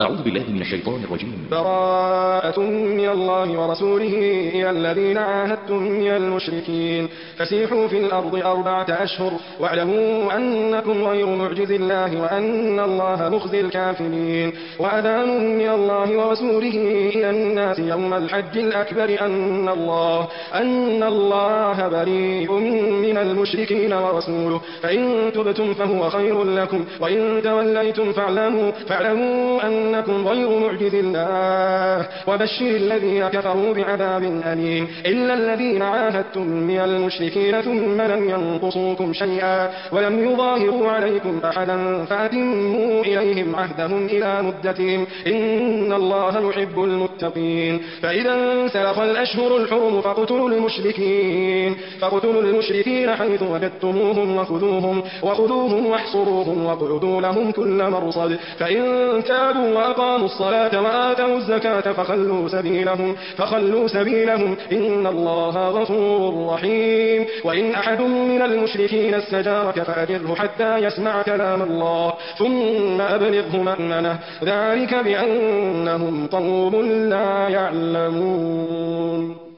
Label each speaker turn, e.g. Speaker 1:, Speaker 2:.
Speaker 1: أعوذ بالله من الشيطان الرجيم.
Speaker 2: براءة من الله ورسوله إلى الذين عاهدتم من المشركين فسيحوا في الأرض 4 أشهر واعلموا أنكم غير معجز الله وأن الله مخزي الكافرين. وأذان من الله ورسوله إلى الناس يوم الحج الأكبر أن الله بريء من المشركين ورسوله فإن تبتم فهو خير لكم وإن توليتم فاعلموا أنكم غير معجز الله وبشر الذين كفروا بعذاب أليم. إلا الذين عاهدتم من المشركين ثم لم ينقصوكم شيئا ولم يظاهروا عليكم أحدا فأتموا إليهم عهدهم إلى مدتهم إن الله يحب المتقين. فإذا انسلخ الأشهر الحرم فاقتلوا المشركين حيث وجدتموهم وخذوهم واحصروهم واقعدوا لهم كل مرصد فإن تابوا وأقاموا الصلاة وآتوا الزكاة فخلوا سبيلهم إن الله غفور رحيم. وإن أحد من المشركين استجارك فأجره حتى يسمع كلام الله ثم أبلغه مأمنه ذلك بأنهم قوم لا يعلمون.